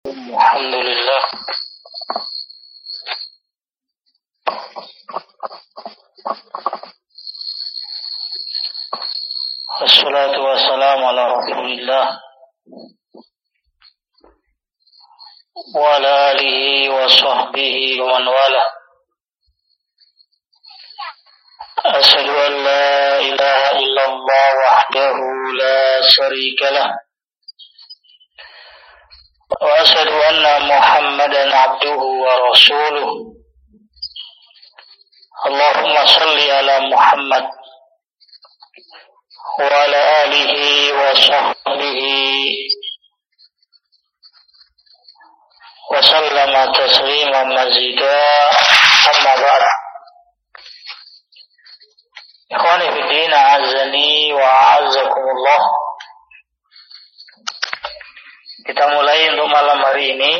الحمد لله والصلاة والسلام على رسول الله وعلى آله وصحبه ومن والاه. أشهد أن لا إله إلا الله وحده لا شريك له وأشهد أن محمدا عبده ورسوله. اللهم صل على محمد وعلى آله وصحبه وسلم تسليما مزيدا. أما بعد. Ikhwani fi din, a'azzani wa a'azzakumullah. Kita mulai untuk malam hari ini.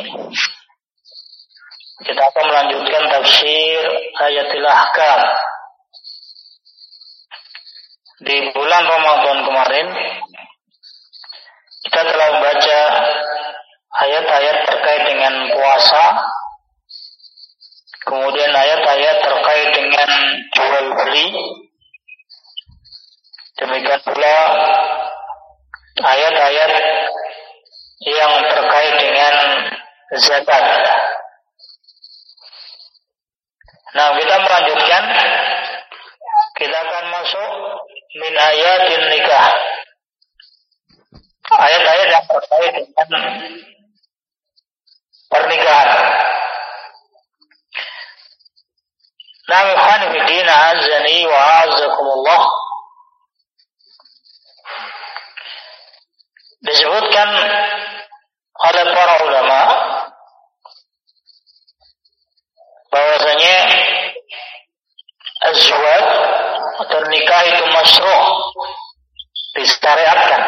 Kita akan melanjutkan tafsir ayatil ahkam. Di bulan Ramadan kemarin kita telah membaca ayat-ayat terkait dengan puasa, kemudian ayat-ayat terkait dengan jual beli, demikian pula ayat-ayat yang terkait dengan zakat. Nah, kita melanjutkan. Kita akan masuk min ayatin nikah, ayat-ayat yang terkait dengan pernikahan. Nah, ikhwani fi din, a'azzani wa a'azzakumullah. Disebutkan oleh para ulama bahwasanya azwaj atau nikah itu masyru', disyariatkan.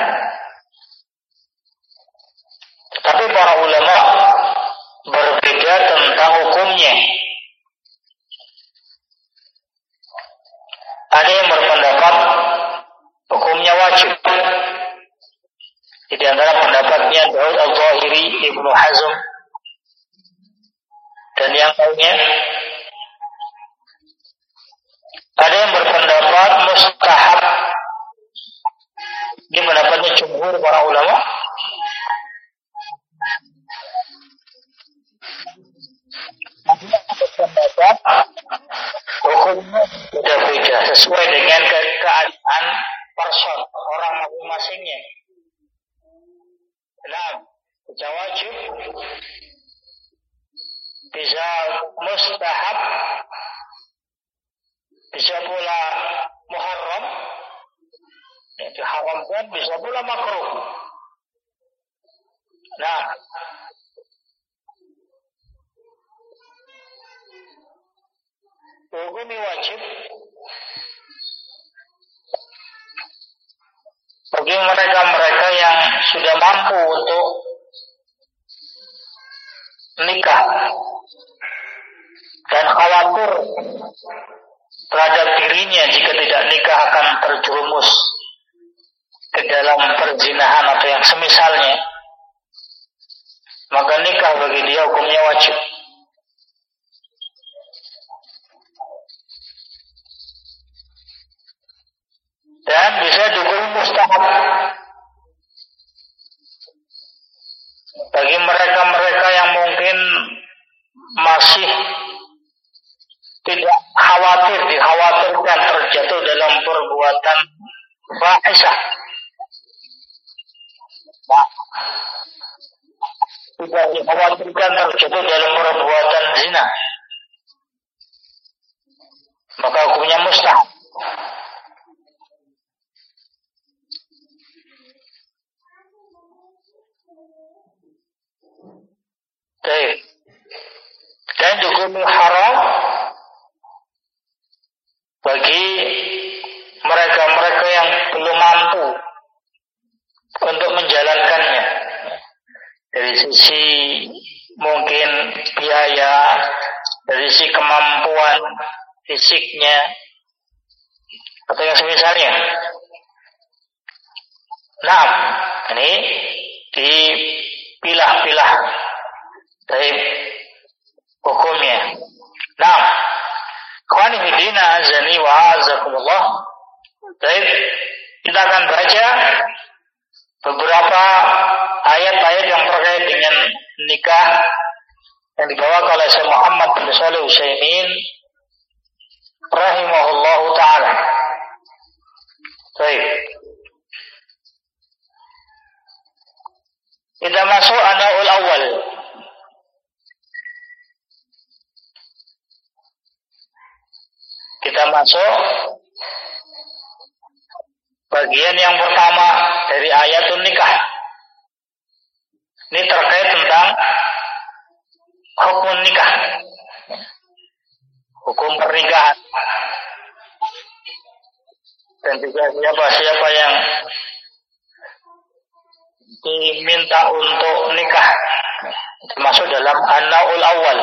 Tetapi para ulama berbeda tentang hukumnya. Ada yang berpendapat hukumnya wajib. Di antara pendapatnya Daud Al-Zahiri, Ibnu Hazm, dan yang lainnya. Ada yang berpendapat mustahab. Ini pendapatnya jumhur para ulama. Berpendapat hukumnya beda-beda sesuai dengan keadaan person, orang masing-masingnya. Nah, bisa wajib, bisa mustahab, bisa pula muharram, diharamkan, bisa pula makruh. Nah, hukumnya wajib bagi mereka-mereka yang sudah mampu untuk nikah dan khawatir terhadap dirinya jika tidak nikah akan terjerumus ke dalam perzinahan atau yang semisalnya, maka nikah bagi dia hukumnya wajib. Dan bisa juga mustahab bagi mereka-mereka yang mungkin masih tidak dikhawatirkan terjatuh dalam perbuatan fahisyah. Tidak dikhawatirkan terjatuh dalam perbuatan zina, maka hukumnya mustahab. Dan juga haram bagi mereka-mereka yang belum mampu untuk menjalankannya dari sisi mungkin biaya, dari sisi kemampuan fisiknya atau yang semisalnya. Nah, ini dipilah-pilah Baik, kita akan baca beberapa ayat-ayat yang terkait dengan nikah yang dibawakan oleh Syekh Muhammad bin Shalih Al-Utsaimin rahimahullahu taala. Baik. Kita masuk An-Naw'ul Awal. Kita masuk bagian yang pertama dari ayatun nikah. Ini terkait tentang hukum nikah, hukum pernikahan, dan juga siapa yang diminta untuk nikah, termasuk dalam An-Naw'ul Awal.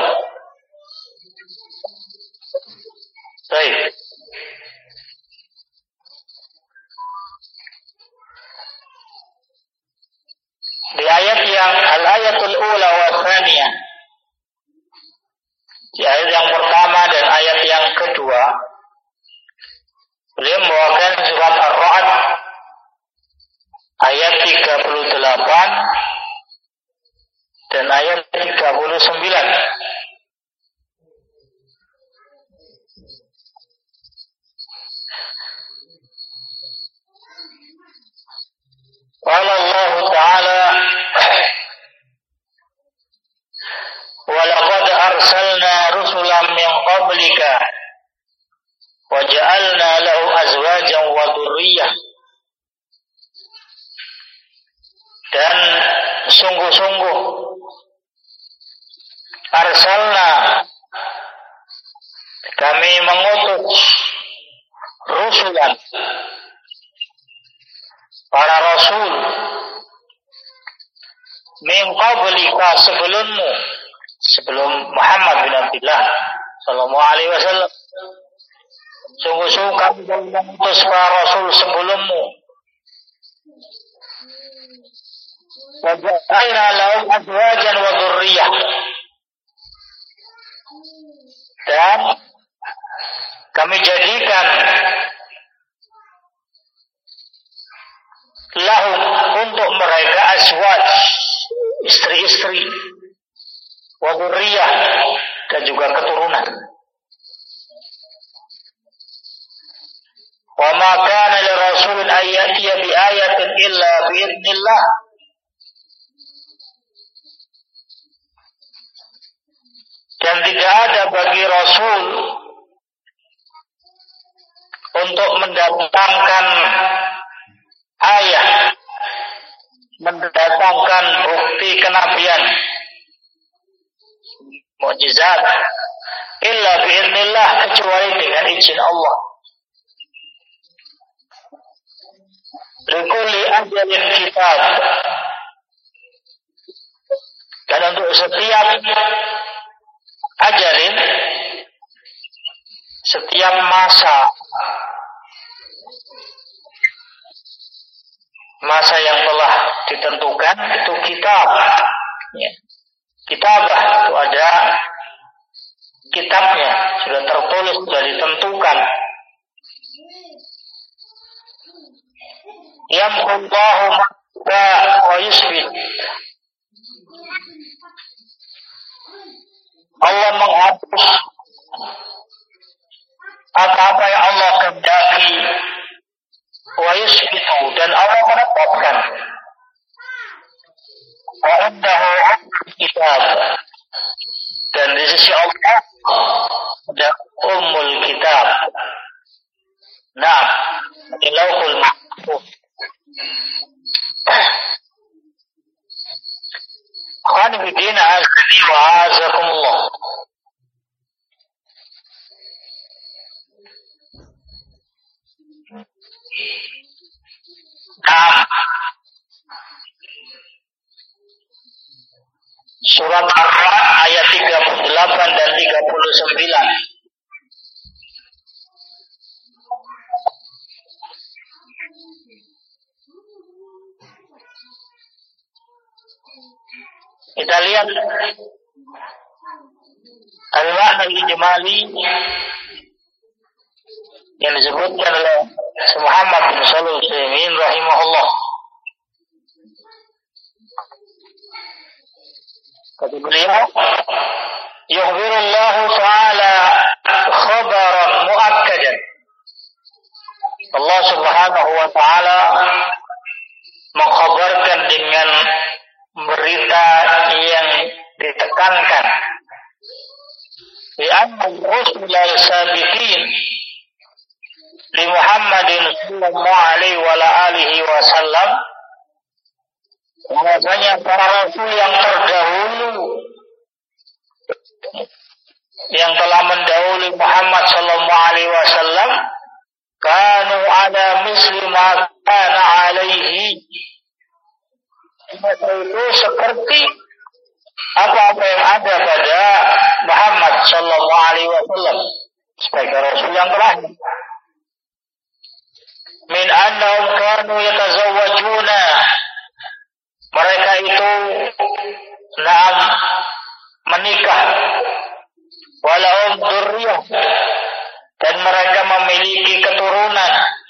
Baik. Di ayat yang al-ayatul ula wa tsaniyah, di ayat yang pertama dan ayat yang kedua, beliau membawakan surat Ar-Ra'd ayat 38 dan ayat 39. Qala Allah Ta'ala wa laqad arsalna rusulan min qablika wa ja'alna lahum azwajan wa dhurriyyah. Dan sungguh-sungguh arsalna, kami mengutus rusulan, para rasul, min qablika, sebelummu, sebelum Muhammad bin Abdullah sallallahu alaihi wasallam. Sungguh-sungguh kami mengutus para rasul sebelummu. Wa ja'alna lahum azwajan wa dzurriyyah. Dan kami jadikan lahum, untuk mereka, azwaj, istri-istri, wa dzurriyyah, dan juga keturunan. Wa ma kana li rasulin an ya'tiya bi ayatin illa bi idznillah. Dan tidak ada bagi rasul untuk mendatangkan ayat, mendatangkan bukti kenabian, mukjizat, illa biiznillah, kecuali dengan izin Allah. Likulli ajalin kitab, dan untuk setiap ajalin, setiap masa yang telah ditentukan itu kitab. Ya. Kitabah itu ada kitabnya, sudah tertulis, sudah ditentukan. Yamhullahu ma wa yusbit. Allah menghapus apa-apa yang Allah kehendaki, wa yusbitu, dan Allah menetapkan. Wa indahu kitab, dan di sisi Allah ada ummul kitab. Nah, Lauhul Mahfuz. Khani bidina azani wa azakumullah. Surat Ar-Ra'd ayat 38 dan 39. Kita lihat al-makna al-ijmali yang disebutkan oleh Muhammad bin Shalih Al-Utsaimin rahimahullah. Kata beliau, yukhbirullahu ta'ala khabaran muakkadan. Allah Subhanahu wa ta'ala mengkhabarkan dengan berita yang ditekankan. Bi anna ar-rusul al-sabiqin li Muhammadin sallallahu alaihi wa alihi wasallam, bahwasanya para rasul yang terdahulu yang telah mendahului Muhammad sallallahu alaihi wasallam, kanu ala misli ma kana alaihi, itu seperti apa-apa yang ada pada Muhammad sallallahu alaihi wasallam sebagai rasul yang terakhir. Min annahum kanu yatazawwajuna, mereka itu menikah, walahum dzurriyyah, dan mereka memiliki keturunan.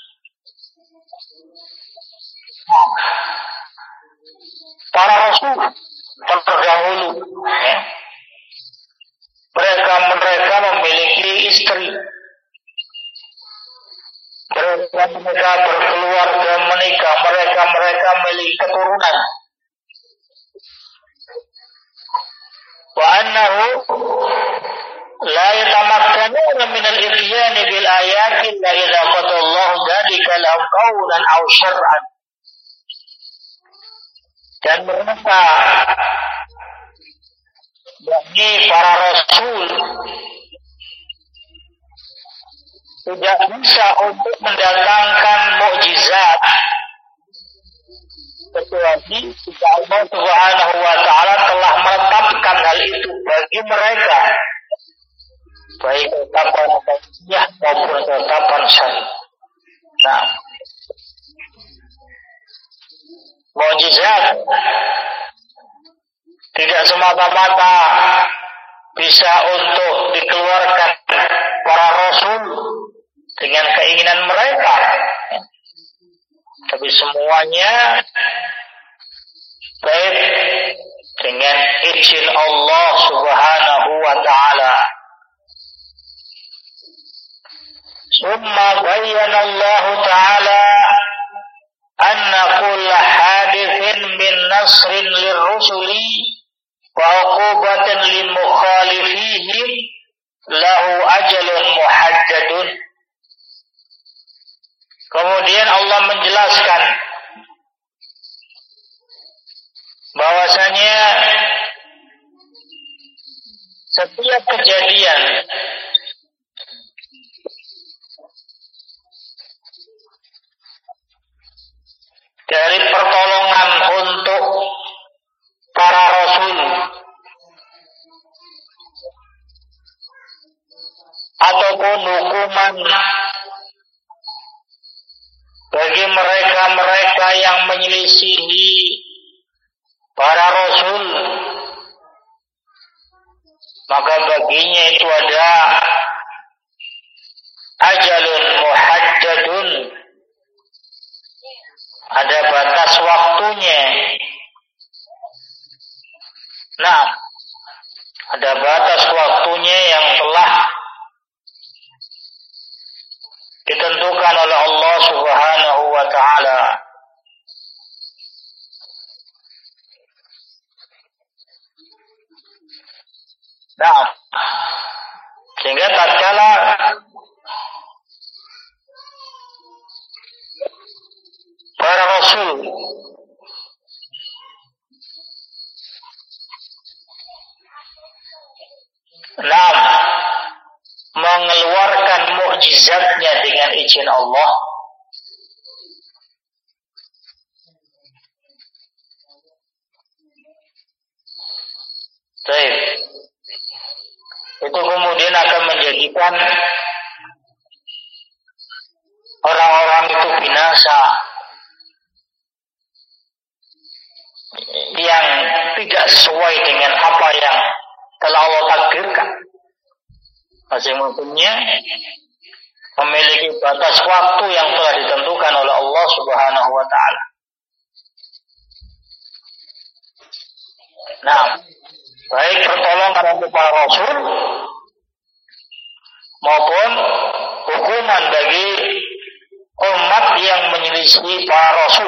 Para rasul terdahulu, ya, mereka memiliki istri, mereka berkeluarga, menikah, mereka memiliki keturunan. Wa annahu la yatamakkanuna min al-ityan bil ayati illa idza qadallahu dzalika lahum qawlan aw syar'an. Dan mereka, yakni para rasul, tidak bisa untuk mendatangkan mukjizat kecuali jika Allah Subhanahu wa ta'ala telah menetapkan hal itu bagi mereka, baik ketetapan kauniyah maupun ketetapan syar'i. Nah, mukjizat tidak semata-mata bisa untuk dikeluarkan para rasul dengan keinginan mereka, tapi semuanya baik dengan izin Allah Subhanahu wa ta'ala. Summa bayyana Allah ta'ala anna kulla hadithin min nasrin lirrusuli wa uqubatin limukhalifihim lahu ajalun muhaddadun. Kemudian Allah menjelaskan bahwasanya setiap kejadian dari pertolongan untuk para rasul ataupun hukuman bagi mereka-mereka yang menyelisihi para rasul, maka baginya itu ada ajalun muhaddadun, ada batas waktunya. Nah, ada batas waktunya yang telah ditentukan oleh Allah Subhanahu wa ta'ala. Nah, sehingga tatkala para rasul mengeluarkan mukjizatnya dengan izin Allah, baik, itu kemudian akan menjadikan orang-orang itu binasa yang tidak sesuai dengan apa yang telah Allah takdirkan. Masing-masingnya memiliki batas waktu yang telah ditentukan oleh Allah Subhanahu wa taala. Nah, baik pertolongan untuk para rasul maupun hukuman bagi umat yang menyelisih para rasul.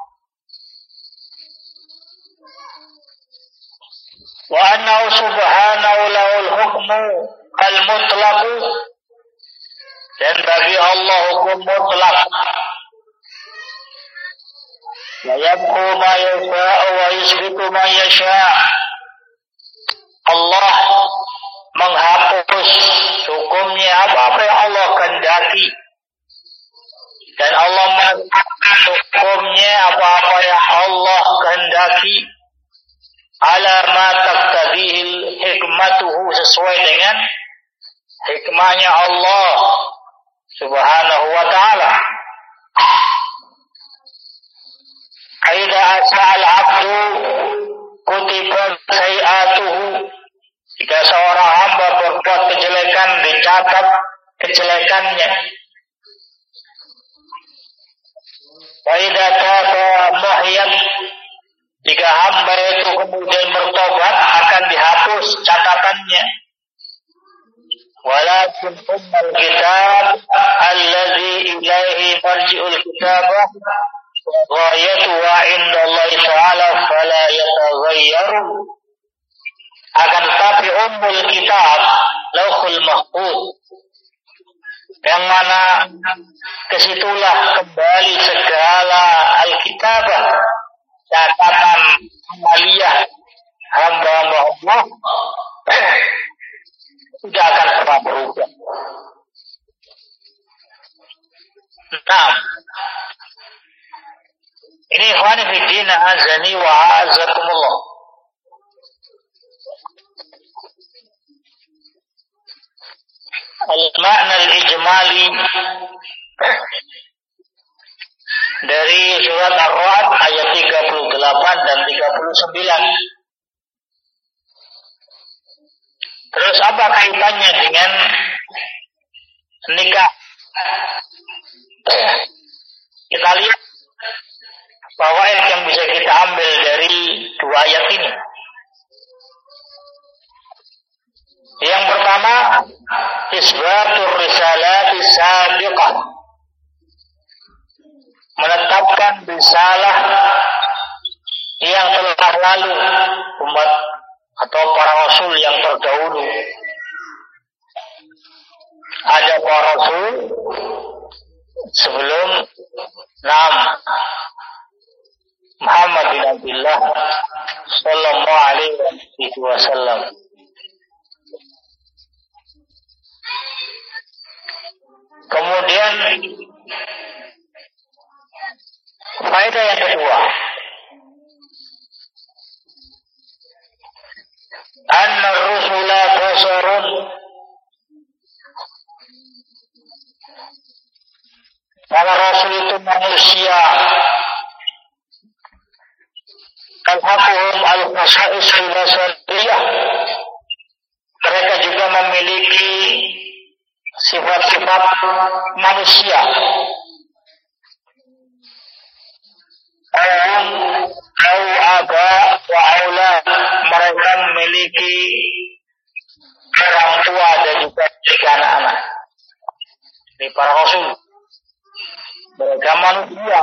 Wa annahu subhanahu lahul hukmu al-mutlaq, dan bagi Allah hukum mutlak. Wa yamhu ma yasha'u wa yusbitu ma yasha'. Allah menghapus hukumnya apa yang Allah kehendaki, dan Allah menetapkan hukumnya apa yang Allah kehendaki, ala ma taqtadihil hikmatuhu, sesuai dengan hikmahnya Allah Subhanahu wa ta'ala. Aida asa'al abdu kutibat sayi'atuhu, jika seorang hamba berbuat kejelekan, dicatat kejelekannya. Aida taba muhyat, jika hamba itu kemudian bertobat, akan dihapus catatannya. Walakin ummal kitab alladhi ilaihi marji'ul kitabah ghayatuhu 'inda Allah ta'ala fala yataghayyaru. Akan tetapi ummul kitab, lauhul mahfuz, yang mana kesitulah kembali segala al-kitabah, catatan amaliyah hamba-hamba Allah, tidak akan pernah berubah. Nah, ini ikhwani fi din azani wa azakumullah. Al-makna al-ijmali dari surat Ar-Ra'd ayat 38 dan 39. Terus apa kaitannya dengan nikah? Kita lihat bahwa ayat yang bisa kita ambil dari dua ayat ini. Yang pertama, isbatur risalati sabiqah, menetapkan risalah yang telah lalu, umat atau para rasul yang terdahulu. Ada para rasul sebelum Muhammad bin Abdullah sallallahu alaihi wasallam. Kemudian faedah yang kedua, anna rusula basarun, para rasul itu manusia, alhaquhum al-khasa'is al-basariyah, mereka juga memiliki sifat-sifat manusia. Au aba wa aula, mereka memiliki orang tua dan juga anak-anak. Ini para rasul, mereka manusia,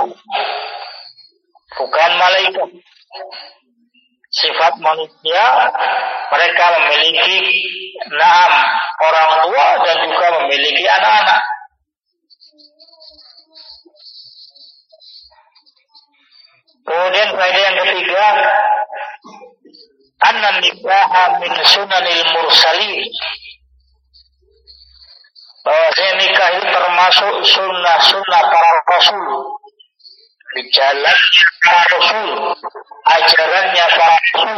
bukan malaikat. Sifat manusia, mereka memiliki orang tua dan juga memiliki anak-anak. Kemudian faedah yang ketiga, anna nikaha min sunanil mursalin, bahwasanya nikah itu termasuk sunnah-sunnah para rasul, jalannya para rasul, ajarannya para rasul.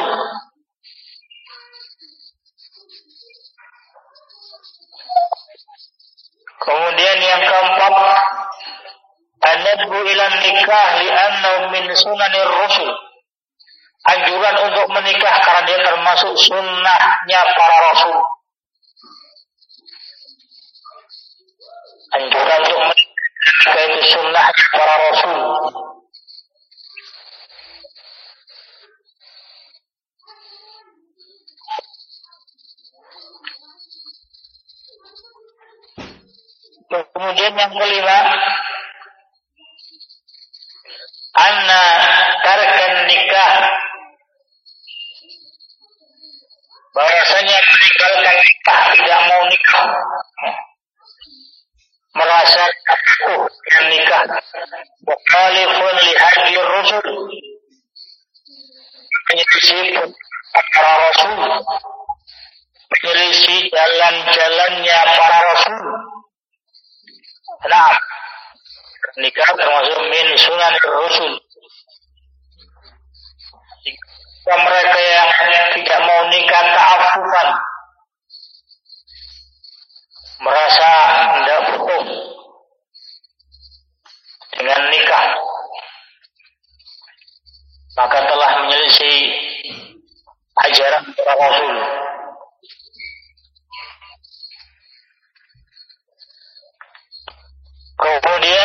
Kemudian yang keempat, an-nadbu ila nikah li'annahu min sunanir rasul, anjuran untuk menikah karena dia termasuk sunnahnya para rasul. Anjuran untuk menikah itu sunnah para rasul. Kemudian yang kelima, anna tarkan nikah, bahwasanya meninggalkan nikah, tidak mau nikah, merasa takut dengan nikah, mukhalifun li hadyi rusul, menyelisih para rasul, menyelisih jalan-jalannya para rasul. Nah, nikah termasuk min sunan rasul. Mereka yang tidak mau nikah ta'affufan, merasa tidak butuh dengan nikah, maka telah menyelisih ajaran para rasul. Kemudian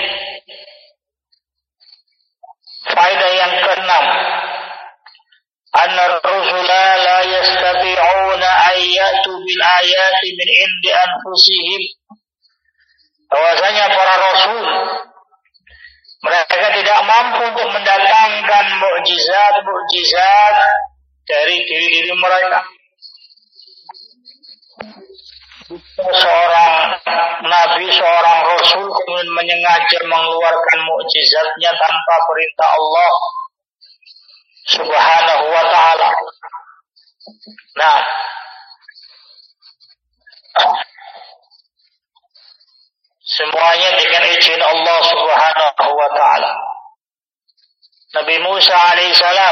faedah yang keenam, anna rusula la yastati'una ayyatu bil ayati min indi anfusihim, bahwasanya para rasul mereka tidak mampu untuk mendatangkan mukjizat dari diri mereka. Seorang nabi, seorang rasul kemudian menyengaja mengeluarkan mukjizatnya tanpa perintah Allah Subhanahu wa ta'ala. Nah, semuanya dengan izin Allah Subhanahu wa ta'ala. Nabi Musa alaihissalam,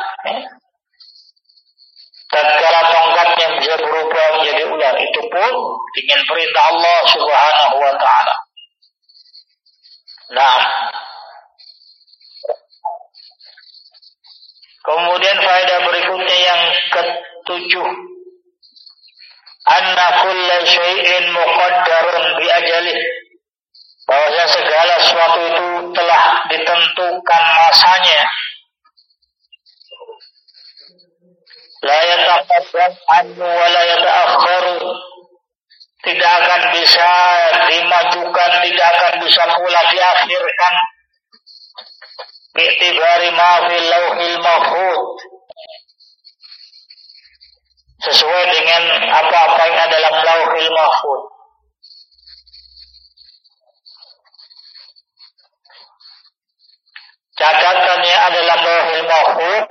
tatkala tongkatnya bisa berubah menjadi ular, itu pun dengan perintah Allah Subhanahu wa ta'ala. Nah, kemudian faedah berikutnya yang ketujuh, anna kulla syai'in muqaddarun bi ajalih, bahwasanya segala sesuatu itu telah ditentukan masanya. La yataqaddam anhu wa la yata'akhkharu, tidak akan bisa dimajukan, tidak akan bisa pula diakhirkan. Bi'tibari ma fil lauhil mahfuz, sesuai dengan apa-apa yang ada dalam lauhil mahfuz. Catatannya adalah lauhil mahfuz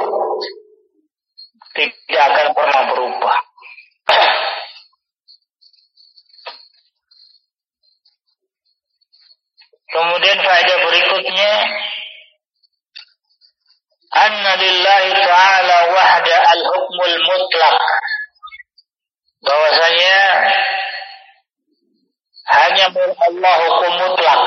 tidak akan pernah berubah. Kemudian faedah berikutnya, anna lillahi ta'ala wahda al-hukmul mutlaq, bahwasanya hanya Allah hukum mutlak.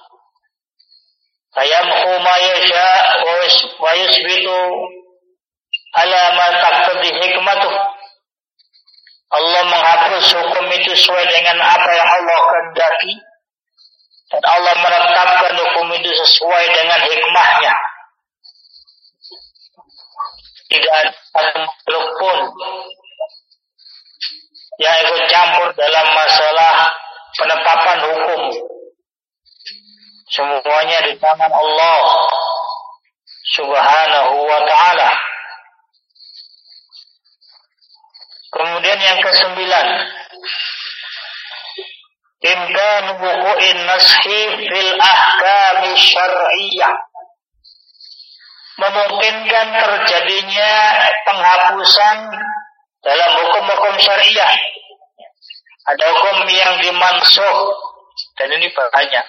Yamhu ma yasha wa yusbitu ala ma taqtadi hikmatuh. Allah menghapus hukum itu sesuai dengan apa yang Allah kehendaki, dan Allah menetapkan hukum itu sesuai dengan hikmahnya. Tidak ada makhluk pun yang ikut campur dalam masalah penetapan hukum. Semuanya di tangan Allah Subhanahu wa ta'ala. Kemudian yang ke-9, imkan wuqu'in nashi fil ahkam syar'iyyah, memungkinkan terjadinya penghapusan dalam hukum-hukum syariah. Ada hukum yang dimansuh, dan ini banyak.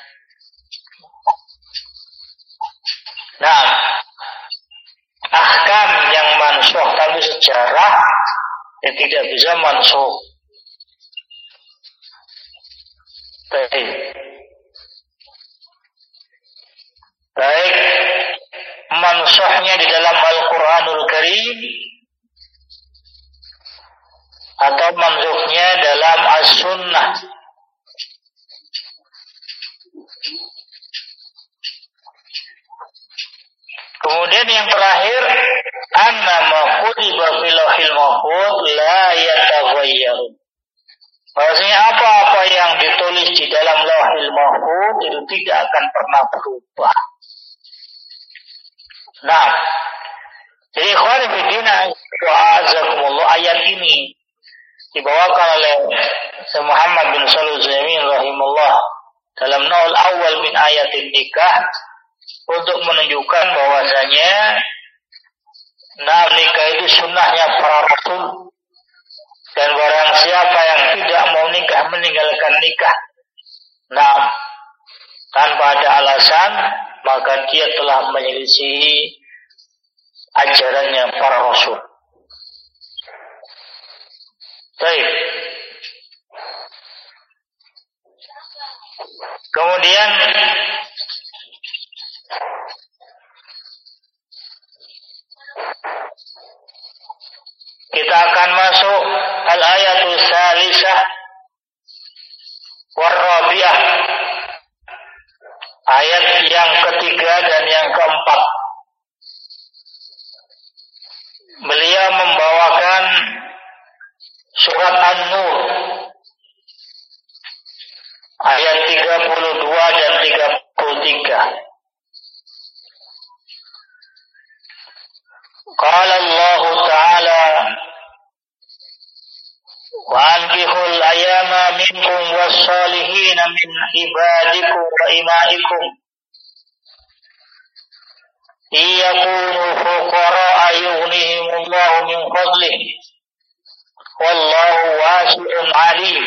Nah, ahkam yang mansuh, tapi sejarah yang tidak bisa mansuh. Baik mansuhnya di dalam Al-Quranul Karim atau mansuhnya dalam As-Sunnah. yang terakhir, anna ma kutiba fil lauhil mahfuz la yataghayyaru. Bahwasanya apa-apa yang ditulis di dalam lauhil mahfuz itu tidak akan pernah berubah. Nah, jadi ikhwan fillah wa'azakumullah, ayat ini dibawakan oleh Syekh Muhammad bin Shalih Al-Utsaimin rahimahullah dalam naul awal min ayatin nikah untuk menunjukkan bahwasanya nikah itu sunnahnya para rasul, dan barang siapa yang tidak mau nikah meninggalkan nikah tanpa ada alasan, maka dia telah menyelisihi ajarannya para rasul. Baik. Kemudian kita akan masuk al-ayatul salisah war-rabi'ah, ayat yang ketiga dan yang keempat. Beliau membawakan surat An-Nur ayat 32 dan 33. Qala Allah Ta'ala wa ankihul ayama minkum was-salihin min ibadikum wa imaikum iyakunu fuqara'a yughnihimullahu min fadlihi wallahu wasi'un alim.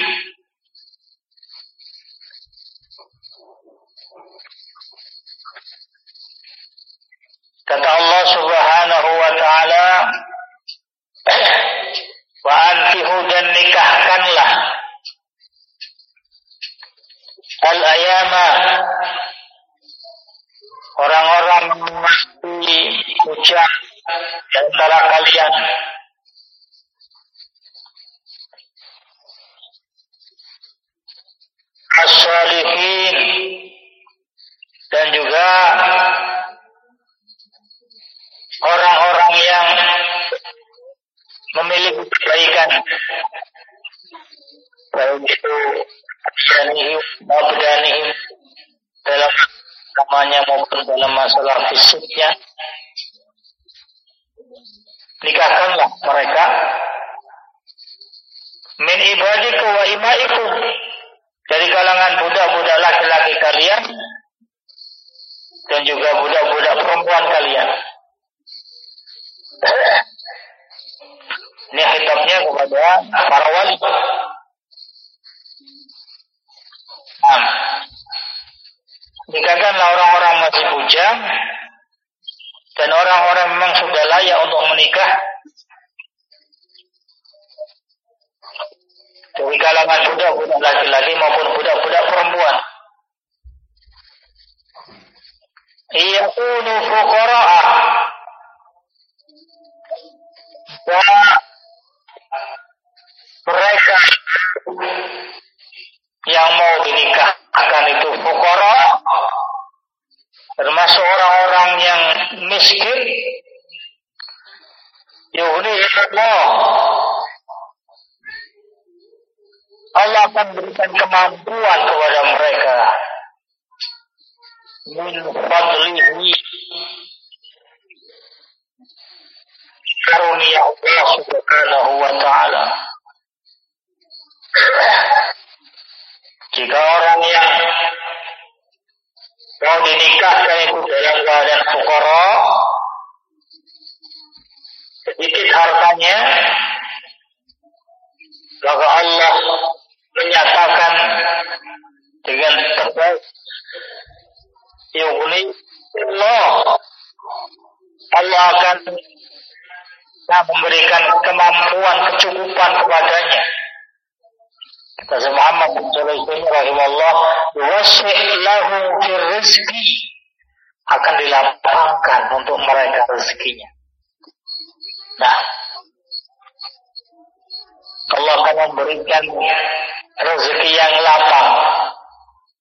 Kata Allah Subhanahu wa ta'ala, wa ankihu, dan nikahkanlah al-ayama, orang-orang mesti ujang di antara kalian, as-salihin, dan juga orang-orang yang memiliki kebaikan, baik itu abdanihim dalam namanya maupun dalam masalah fisiknya. Nikahkanlah mereka min ibadikum wa imaikum, dari kalangan budak-budak laki-laki kalian dan juga budak-budak perempuan kalian. Ini khitabnya kepada para wali. Nikahkanlah orang-orang masih bujang dan orang-orang memang sudah layak untuk menikah dari kalangan budak-budak laki-laki maupun budak-budak perempuan. Iyakunu fuqara'a, mereka yang mau dinikahkan itu fuqara, termasuk orang-orang yang miskin. Allah akan berikan kemampuan kepada mereka min fadlihi, karunia Allah Subhanahu wa ta'ala. Jika orang yang mau dinikahkan itu dalam keadaan fuqara, sedikit hartanya, maka Allah menyatakan dengan tegas, Allah akan memberikan kemampuan, kecukupan kepadanya. Kata Muhammad bin Shalih Al-Utsaimin rahimahullah, wasi' lahu fir rizqi, akan dilapangkan untuk mereka rezekinya. Nah, Allah akan memberikan rezeki yang lapang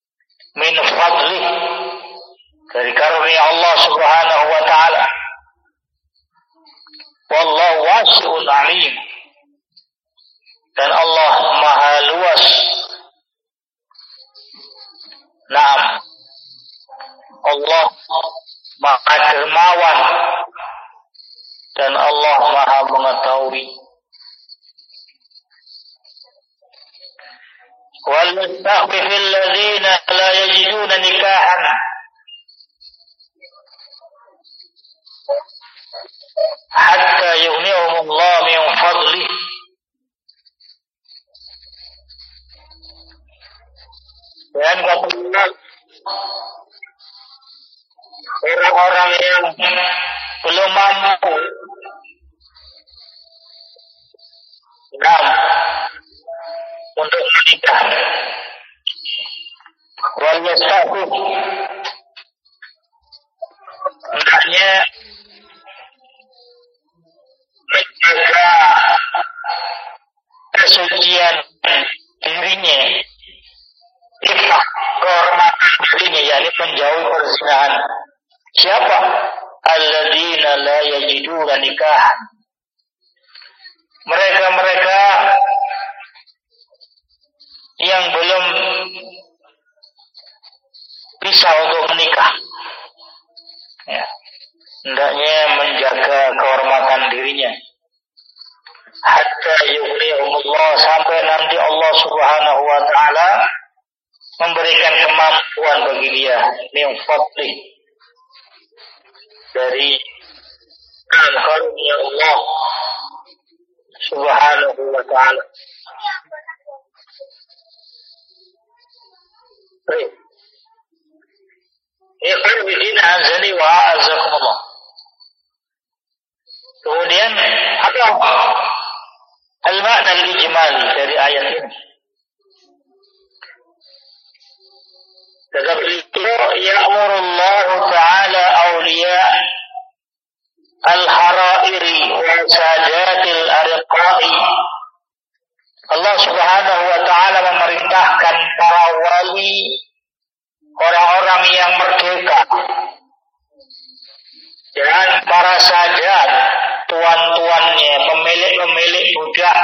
min fadli, dari karunia Allah Subhanahu wa ta'ala. Wallahu wasi'un alim. Dan Allah maha luas. Naam. Allah maha dermawan. Dan Allah maha mengetahui. Wal yasta'fifil ladzina la yajiduna nikahan. Hatta yughniyahumullah min fadlih. Dan katanya orang-orang yang belum mampu untuk menikah, wal yasta'fif, hendaknya menjaga kesucian dirinya, ifah, kehormatan dirinya, yakni menjauhi perzinahan. Siapa? Alladzina la yajiduna nikahan. Mereka-mereka yang belum bisa untuk menikah. Ya. Hendaknya menjaga kehormatan dirinya. Hatta yughniyahumullah, sampai nanti Allah Subhanahu wa taala memberikan kemampuan bagi dia, min fadli, dari karunia Allah Subhanahu wa taala. Baik. Ikhwan bidin azani wa azakumullah. Kemudian apa al-makna al-ijmal dari ayat ini? Kata beliau, ya'murullahu ta'ala awliya al-harairi wa sadatil ariqai. Allah Subhanahu wa ta'ala memerintahkan para wali, orang-orang yang merdeka, dan para sadat, tuan-tuannya, pemilik-pemilik budak,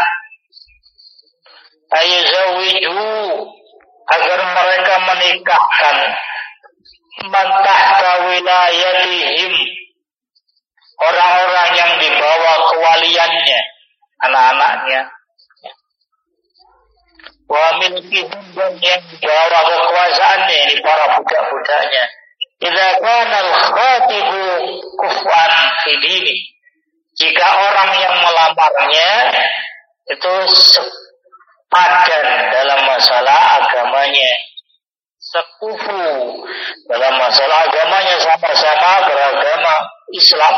ayazawiju, agar mereka menikahkan man tahta wilayatihim, orang-orang yang di bawah kewaliannya, anak-anaknya, wa milkihim, dan yang di bawah kekuasaannya, ini para budak-budaknya. Idza kana al-khatibu kuf'an fi dini, jika orang yang melamarnya itu sepadan dalam masalah agamanya, sekufu dalam masalah agamanya, sama-sama beragama Islam,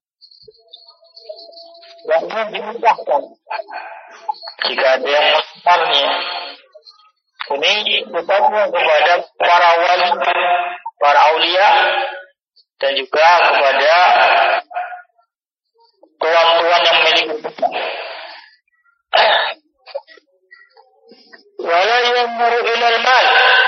dan dimudahkan jika ada yang melamarnya. Ini utamanya kepada para wali, para aulia, dan juga kepada tuan-tuan yang memiliki wala yamuru ilal mal,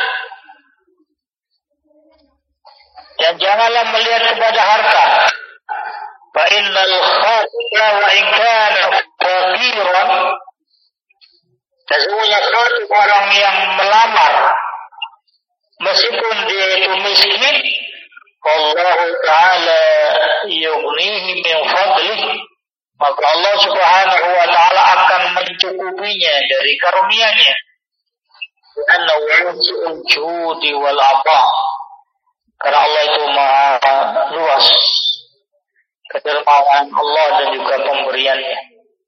dan janganlah melihat kepada harta. Fa innal khatiba wa in kana faqiran, sesungguhnya orang yang melamar meskipun dia itu miskin, Allah Ta'ala yughnihi min fadlih, maka Allah Subhanahu wa Ta'ala akan mencukupinya dari karunia-Nya. Anna wasi'ul judi wal ata, karena Allah itu maha luas kedermawan Allah dan juga pemberiannya.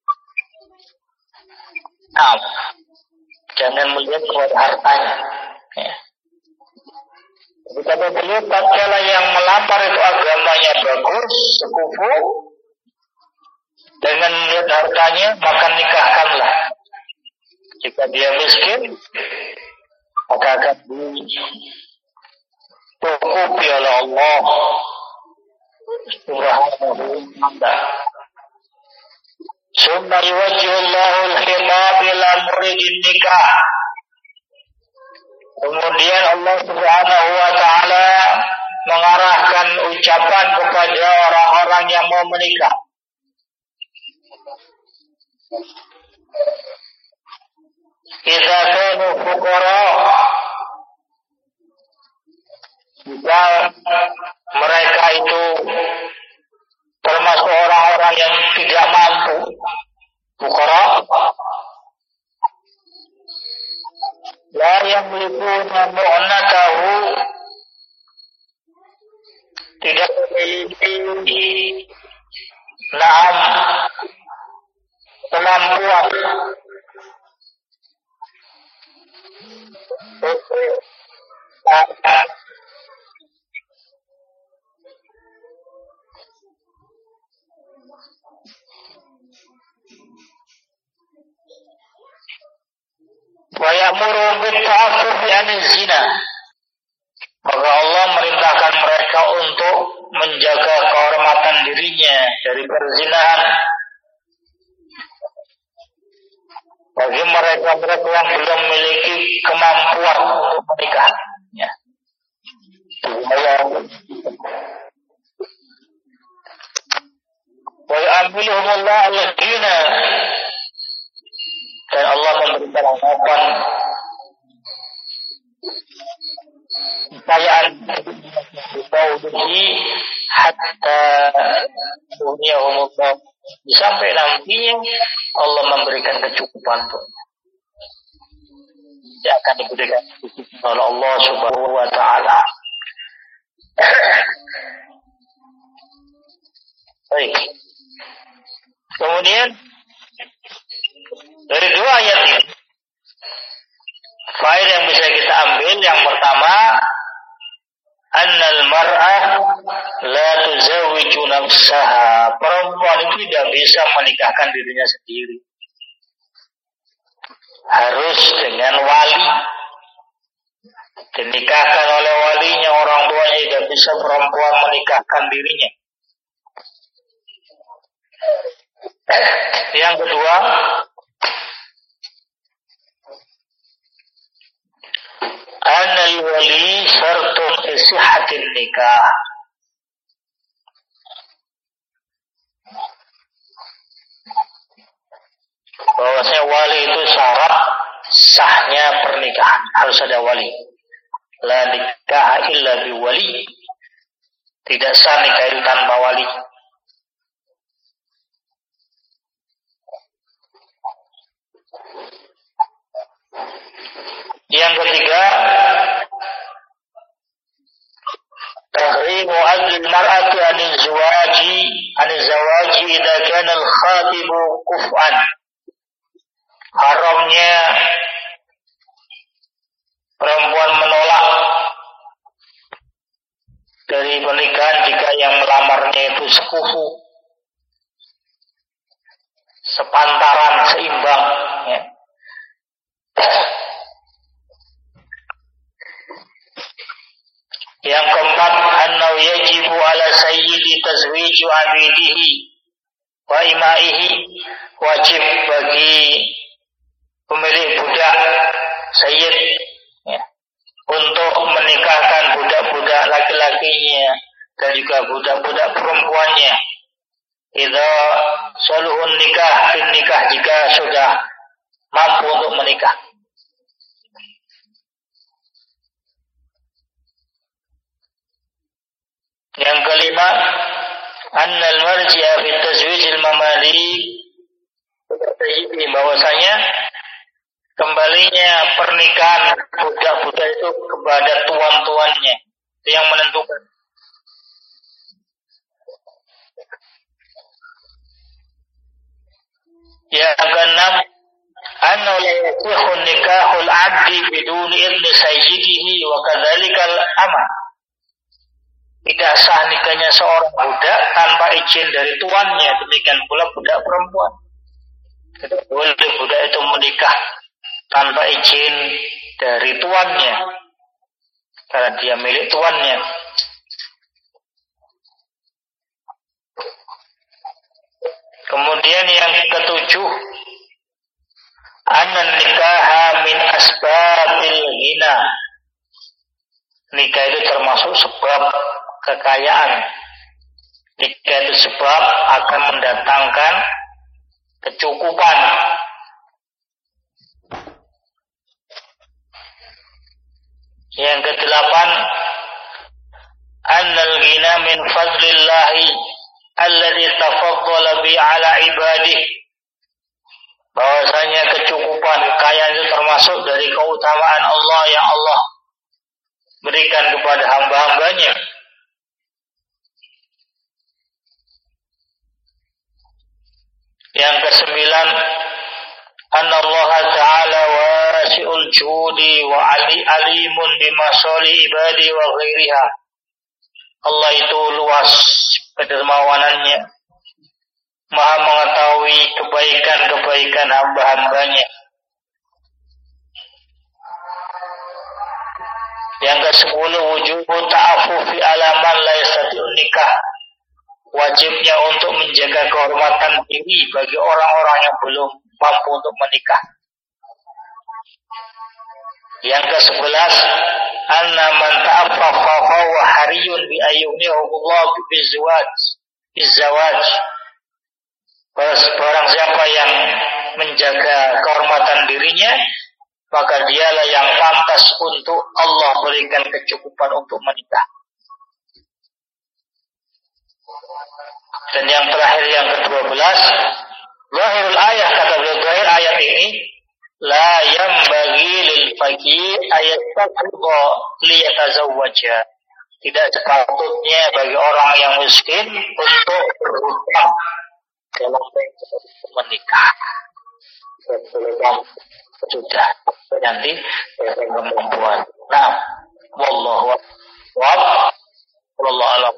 Nah, jangan melihat kepada hartanya. Ya. Kata beliau, tatkala yang melamar itu agamanya bagus, sekufu, dengan melihat hartanya, maka nikahkanlah. Jika dia miskin, maka akan dicukupi oleh Allah Subhanahu wa ta'ala. Summa yuwajjihullahu al-khitab ila muridin nikah. Kemudian Allah Subhanahu wa ta'ala mengarahkan ucapan kepada orang-orang yang mau menikah. Idza kanu fuqara, jika mereka itu termasuk orang-orang yang tidak mampu, fuqara, la yamlikuna mu'natahu, tidak memiliki kemampuan wa ya'muru bit-ta'affufi 'anil zina, maka Allah merintahkan mereka untuk menjaga kehormatan dirinya dari perzinahan. Bagi mereka yang belum memiliki kemampuan untuk menikah, ya. Wa ya'amiluhumullah al-ghina, dan Allah memberikan harapan kekayaan bidaulihi hatta dunyahumullah, sampai nantinya Allah memberikan kecukupan pun dia akan diberikan oleh Allah Subhanahu wa taala. Baik. Kemudian dari dua ayat ini faedah yang bisa kita ambil, yang pertama, annal mar'ah la tuzawwiju nafsaha, perempuan itu tidak bisa menikahkan dirinya sendiri, harus dengan wali, dinikahkan oleh walinya. Orang tuanya tidak bisa perempuan menikahkan dirinya. Yang kedua, annal wali syartun fi sihhatin nikah, bahwasanya wali itu syarat sahnya pernikahan, harus ada wali. La nikah illa bi wali, tidak sah nikah itu tanpa wali. Yang ketiga, tahrimu ajli mar'ati anil zawaji idza kana al-khatibu kuf'an, haramnya perempuan menolak dari pernikahan jika yang melamarnya itu sekufu, sepantaran, seimbang, ya. Yang keempat, annahu yajibu ala sayyidi tazwiju abidihi wa imaihi, wajib bagi pemilik budak, sayyid, ya, untuk menikahkan budak-budak laki-lakinya dan juga budak-budak perempuannya. Idza saluhun nikah, jika sudah mampu untuk menikah. Yang kelima, annal marji'a fi tazwijil mamalik, bahwasanya kembalinya pernikahan budak-budak itu kepada tuan-tuannya, itu yang menentukan. Yang keenam, anna la yasihu nikahul 'abdi biduni idni sayyidihi wa kadzalikal ama, tidak sah nikahnya seorang budak tanpa izin dari tuannya, demikian pula budak perempuan. Tidak boleh budak itu menikah tanpa izin dari tuannya, karena dia milik tuannya. Kemudian yang ketujuh, anna nikaha min asbabil ghina, nikah itu termasuk sebab kekayaan. Nikah itu sebab akan mendatangkan kecukupan. Yang kedelapan, annal ghina min fadlillahi alladzi tafaddala bi ala ibadihi, bahwasanya kecukupan, kekayaan itu termasuk dari keutamaan Allah yang Allah berikan kepada hamba-hambanya. Yang kesembilan, anna Allah Ta'ala wasi'ul judi wa alimun bimasali ibadi wa ghairiha. Allah itu luas kedermawanannya, Maha mengetahui kebaikan-kebaikan hamba-hambanya. Yang ke-10, wujubu ta'afufi alaman la yastati'un nikah, wajibnya untuk menjaga kehormatan diri bagi orang-orang yang belum mampu untuk menikah. Yang ke-11, anna man ta'affafa fa huwa hariyun bi ayyumihullah bizawaj. Barang siapa yang menjaga kehormatan dirinya, maka dialah yang pantas untuk Allah berikan kecukupan untuk menikah. Dan yang terakhir, yang ke-12, zahirul ayat, kata beliau, zahir ayat ini, la yambaghi lil faqir ayattakhidha liyatazawwaja. Tidak sepatutnya bagi orang yang miskin untuk berhutang dalam menikah. Sudah nanti kemampuan. Nah, wallahu a'lam. Wallahu a'lam.